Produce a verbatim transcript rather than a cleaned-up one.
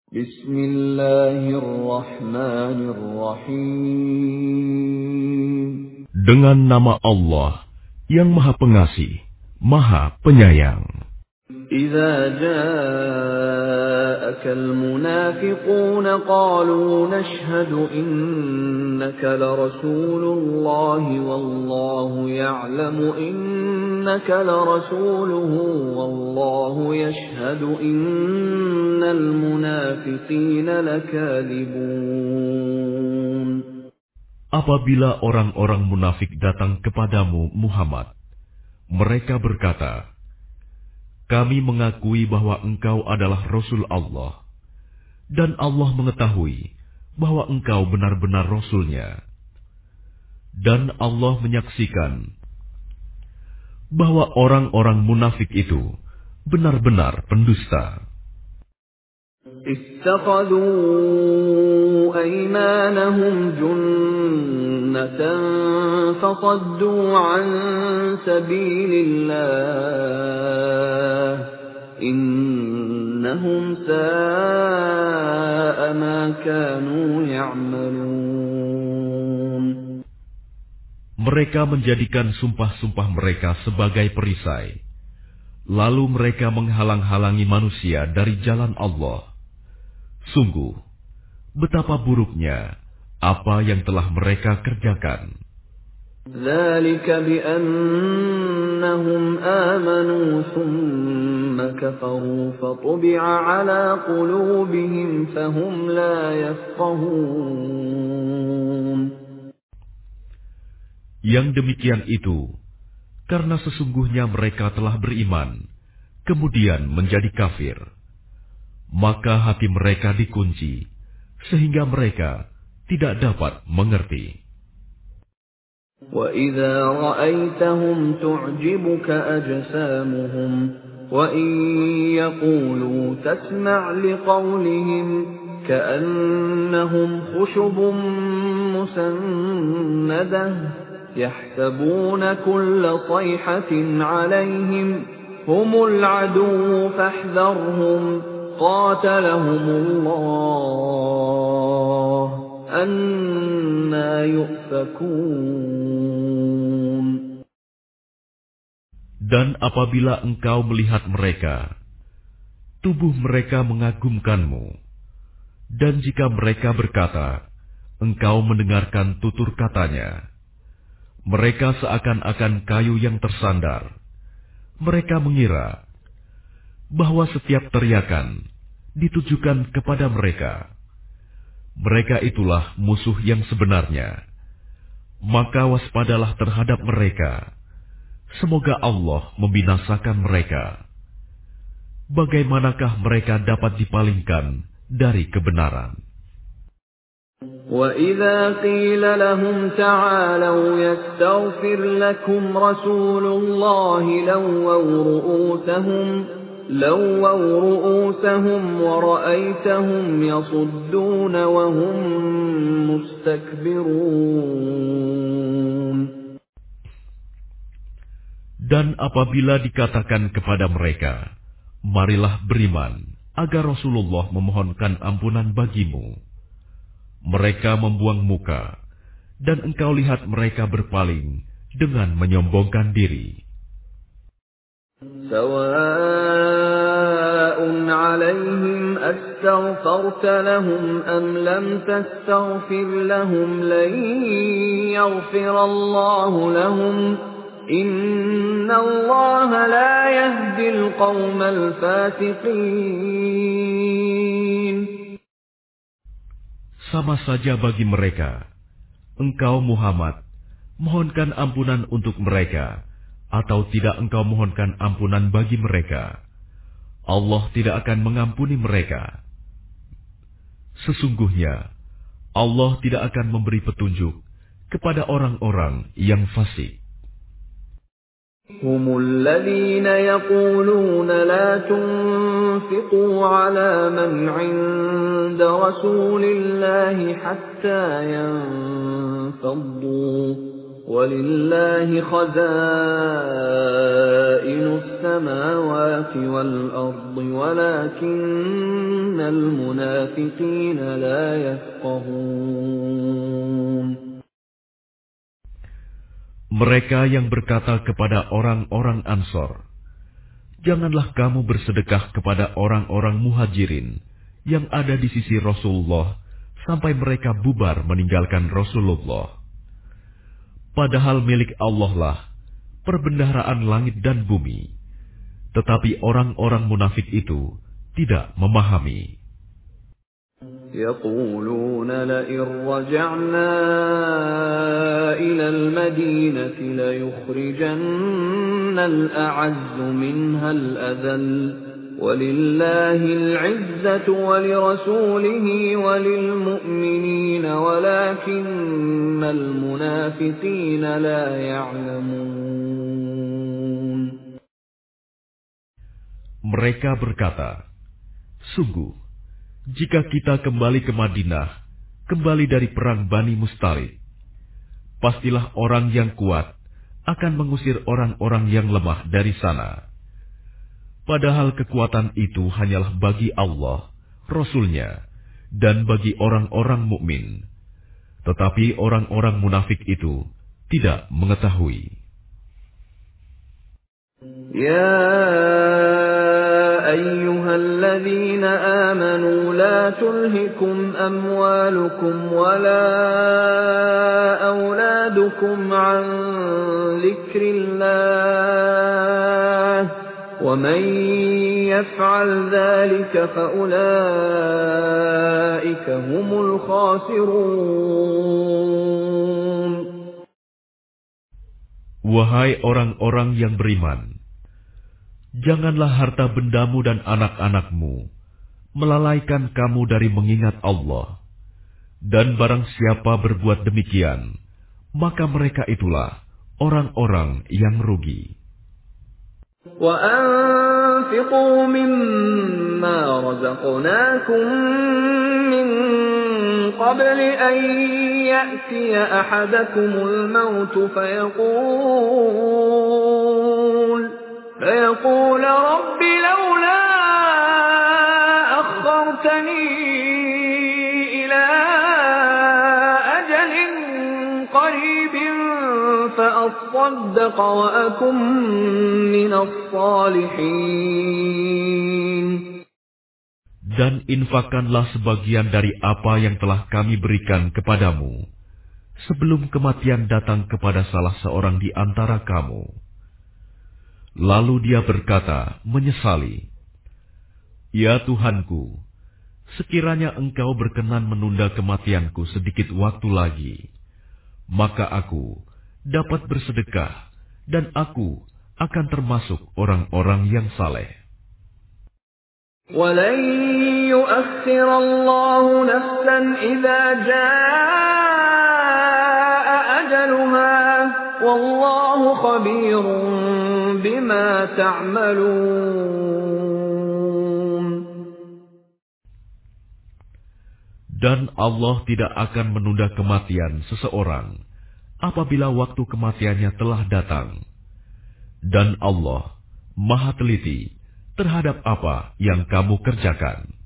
Bismillahirrahmanirrahim. Dengan nama Allah yang Maha Pengasih, Maha Penyayang. إذا جاءك المنافقون قالوا نشهد إنك لرسول الله والله يعلم إنك لرسوله والله يشهد إن المنافقين لكاذبون. Apabila orang-orang munafik datang kepadamu, Muhammad, mereka berkata, kami mengakui bahwa engkau adalah Rasul Allah, dan Allah mengetahui bahwa engkau benar-benar Rasul-Nya. Dan Allah menyaksikan bahwa orang-orang munafik itu benar-benar pendusta. اتخذوا أيمانهم جنة فصدوا عن سبيل الله إنهم ساء ما كانوا يعملون. Mereka menjadikan sumpah-sumpah mereka sebagai perisai, lalu mereka menghalang-halangi manusia dari jalan Allah. Sungguh, betapa buruknya apa yang telah mereka kerjakan. ذلك بأنهم آمنوا ثم كفروا فطبع على قلوبهم فهم لا يفقهون. Yang demikian itu, karena sesungguhnya mereka telah beriman, kemudian menjadi kafir. Maka hati mereka dikunci, sehingga mereka tidak dapat mengerti. وَإِذَا رَأَيْتَهُمْ تُعْجِبُكَ أَجْسَامُهُمْ وَإِنْ يَقُولُوا تَسْمَعْ لِقَوْلِهِمْ كَأَنَّهُمْ خُشُبٌ مُّسَنَّدَةٌ يَحْسَبُونَ كُلَّ صَيْحَةٍ عَلَيْهِمْ هُمُ الْعَدُوُّ فَاحْذَرْهُمْ قَاتَلَهُمُ اللَّهُ أَنَّى يُؤْفَكُونَ. Dan apabila engkau melihat mereka, tubuh mereka mengagumkanmu. Dan jika mereka berkata, engkau mendengarkan tutur katanya. Mereka seakan-akan kayu yang tersandar. Mereka mengira bahwa setiap teriakan ditujukan kepada mereka. Mereka itulah musuh yang sebenarnya. Maka waspadalah terhadap mereka. Semoga Allah membinasakan mereka. Bagaimanakah mereka dapat dipalingkan dari kebenaran? وَإِذَا قِيلَ لَهُمْ تَعَالَوْا يَسْتَغْفِرْ لَكُمْ رَسُولُ اللَّهِ لَوَّوْا رُءُوسَهُمْ لَوَّوْا رُءُوسَهُمْ وَرَأَيْتَهُمْ يَصُدُّونَ وَهُمْ مُسْتَكْبِرُونَ. Dan apabila dikatakan kepada mereka, marilah beriman agar Rasulullah memohonkan ampunan bagimu, mereka membuang muka, dan engkau lihat mereka berpaling dengan menyombongkan diri. سواء عليهم أستغفرت لهم أم لم تستغفر لهم لن يغفر الله لهم إن الله لا يهدي القوم الفاسقين. Sama saja bagi mereka, engkau Muhammad mohonkan ampunan untuk mereka, atau tidak engkau mohonkan ampunan bagi mereka, Allah tidak akan mengampuni mereka. Sesungguhnya, Allah tidak akan memberi petunjuk kepada orang-orang yang fasik. هم الذين يقولون لا تنفقوا على من عند رسول الله حتى ينفضوا وَلِلَّهِ خَزَائِنُ السَّمَاوَاتِ وَالْأَرْضِ وَلَكِنَّ الْمُنَافِقِينَ لَا يَفْقَهُونَ. Mereka yang berkata kepada orang-orang Ansor, "Janganlah kamu bersedekah kepada orang-orang Muhajirin yang ada di sisi Rasulullah sampai mereka bubar meninggalkan Rasulullah. Padahal milik Allah lah perbendaharaan langit dan bumi." Tetapi orang-orang munafik itu tidak memahami. يَقُولُونَ لَئِن رَّجَعْنَا إِلَى الْمَدِينَةِ لَيُخْرِجَنَّ الْأَعَزُّ مِنْهَا الْأَذَلَّ وَلِلَّهِ الْعِزَّةُ وَلِرَسُولِهِ وَلِلْمُؤْمِنِينَ وَلَكِنَّ الْمُنَافِقِينَ لَا يَعْلَمُونَ. Mereka berkata, "Sungguh, jika kita kembali ke Madinah, kembali dari perang Bani Mustalik, pastilah orang yang kuat akan mengusir orang-orang yang lemah dari sana. Padahal kekuatan itu hanyalah bagi Allah, Rasul-Nya, dan bagi orang-orang mukmin. Tetapi orang-orang munafik itu tidak mengetahui." يَا أَيُّهَا الَّذِينَ آمَنُوا لَا تُلْهِكُمْ أَمْوَالُكُمْ وَلَا أَوْلَادُكُمْ عَن ذِكْرِ اللَّهِ وَمَن يَفْعَلْ ذَلِكَ فَأُولَٰئِكَ هُمُ الْخَاسِرُونَ. Wahai orang-orang yang beriman, janganlah harta bendamu dan anak-anakmu melalaikan kamu dari mengingat Allah. Dan barang siapa berbuat demikian, maka mereka itulah orang-orang yang rugi. وَأَنفِقُوا مِمَّا رَزَقْنَاكُم مِّن قَبْلِ أَن يَأْتِيَ أَحَدَكُمُ الْمَوْتُ فَيَقُولَ فَيَقُولَ رَبِّ لَوْلَا أَخَّرْتَنِي إِلَىٰ أَجَلٍ قَرِيبٍ فَأَصَّدَّقَ وَأَكُن مِّنَ الصَّالِحِينَ. Dan infakkanlah sebagian dari apa yang telah kami berikan kepadamu, sebelum kematian datang kepada salah seorang di antara kamu. Lalu dia berkata, menyesali, "Ya Tuhanku, sekiranya Engkau berkenan menunda kematianku sedikit waktu lagi, maka aku dapat bersedekah dan aku akan termasuk orang-orang yang saleh." وَلَن يُؤَخِّرَ اللَّهُ نَفْسًا إِذَا جَاءَ أَجَلُهَا وَاللَّهُ خَبِيرٌ بِمَا تَعْمَلُونَ. Dan Allah tidak akan menunda kematian seseorang apabila waktu kematiannya telah datang. Dan Allah Maha teliti terhadap apa yang kamu kerjakan.